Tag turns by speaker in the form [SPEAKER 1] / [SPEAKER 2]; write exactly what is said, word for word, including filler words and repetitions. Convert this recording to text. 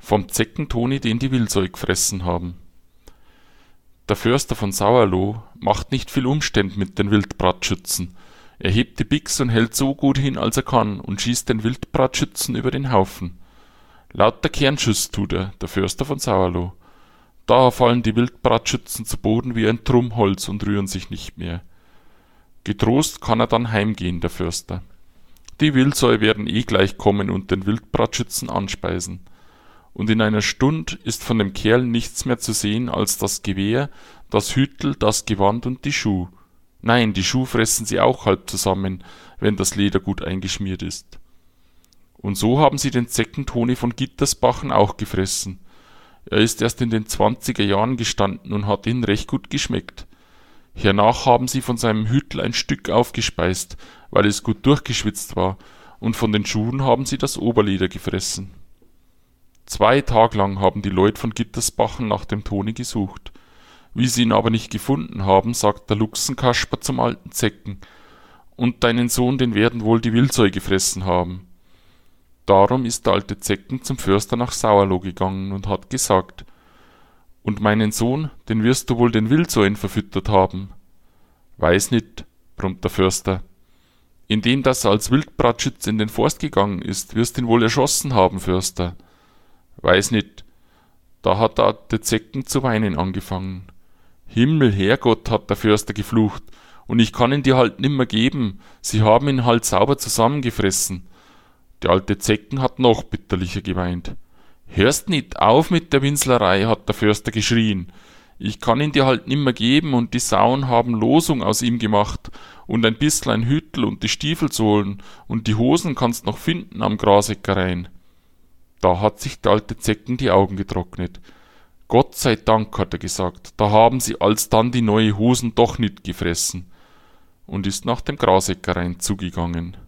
[SPEAKER 1] vom Zeckentoni, den die Wildsäu gefressen haben. Der Förster von Sauerloh macht nicht viel Umständ mit den Wildbratschützen. Er hebt die Bix und hält so gut hin, als er kann, und schießt den Wildbratschützen über den Haufen. Lauter Kernschuss tut er, der Förster von Sauerloh. Da fallen die Wildbratschützen zu Boden wie ein Trummholz und rühren sich nicht mehr. Getrost kann er dann heimgehen, der Förster. Die Wildsäu werden eh gleich kommen und den Wildbratschützen anspeisen. Und in einer Stund ist von dem Kerl nichts mehr zu sehen als das Gewehr, das Hütl, das Gewand und die Schuh. Nein, die Schuh fressen sie auch halb zusammen, wenn das Leder gut eingeschmiert ist. Und so haben sie den Zeckentoni von Gittersbachen auch gefressen. Er ist erst in den zwanziger Jahren gestanden und hat ihnen recht gut geschmeckt. Hernach haben sie von seinem Hütl ein Stück aufgespeist, weil es gut durchgeschwitzt war, und von den Schuhen haben sie das Oberleder gefressen. Zwei Tag lang haben die Leute von Gittersbachen nach dem Toni gesucht. Wie sie ihn aber nicht gefunden haben, sagt der Luchsenkasper zum alten Zecken: »Und deinen Sohn, den werden wohl die Wildsäu gefressen haben.« Darum ist der alte Zecken zum Förster nach Sauerloh gegangen und hat gesagt: »Und meinen Sohn, den wirst du wohl den Wildsäuen verfüttert haben.« »Weiß nit«, brummt der Förster. »Indem dass er als Wildbratschütz in den Forst gegangen ist, wirst ihn wohl erschossen haben, Förster.« »Weiß nit.« Da hat der alte Zecken zu weinen angefangen. »Himmel, Herrgott«, hat der Förster geflucht, »und ich kann ihn dir halt nimmer geben, sie haben ihn halt sauber zusammengefressen.« Der alte Zecken hat noch bitterlicher geweint. »Hörst nit auf mit der Winslerei«, hat der Förster geschrien. »Ich kann ihn dir halt nimmer geben, und die Sauen haben Losung aus ihm gemacht, und ein bissl ein Hütl und die Stiefelsohlen, und die Hosen kannst noch finden am Grasäckerein.« Da hat sich der alte Zecken die Augen getrocknet. »Gott sei Dank«, hat er gesagt, »da haben sie alsdann die neue Hosen doch nit gefressen«, und ist nach dem Grasäckerein zugegangen.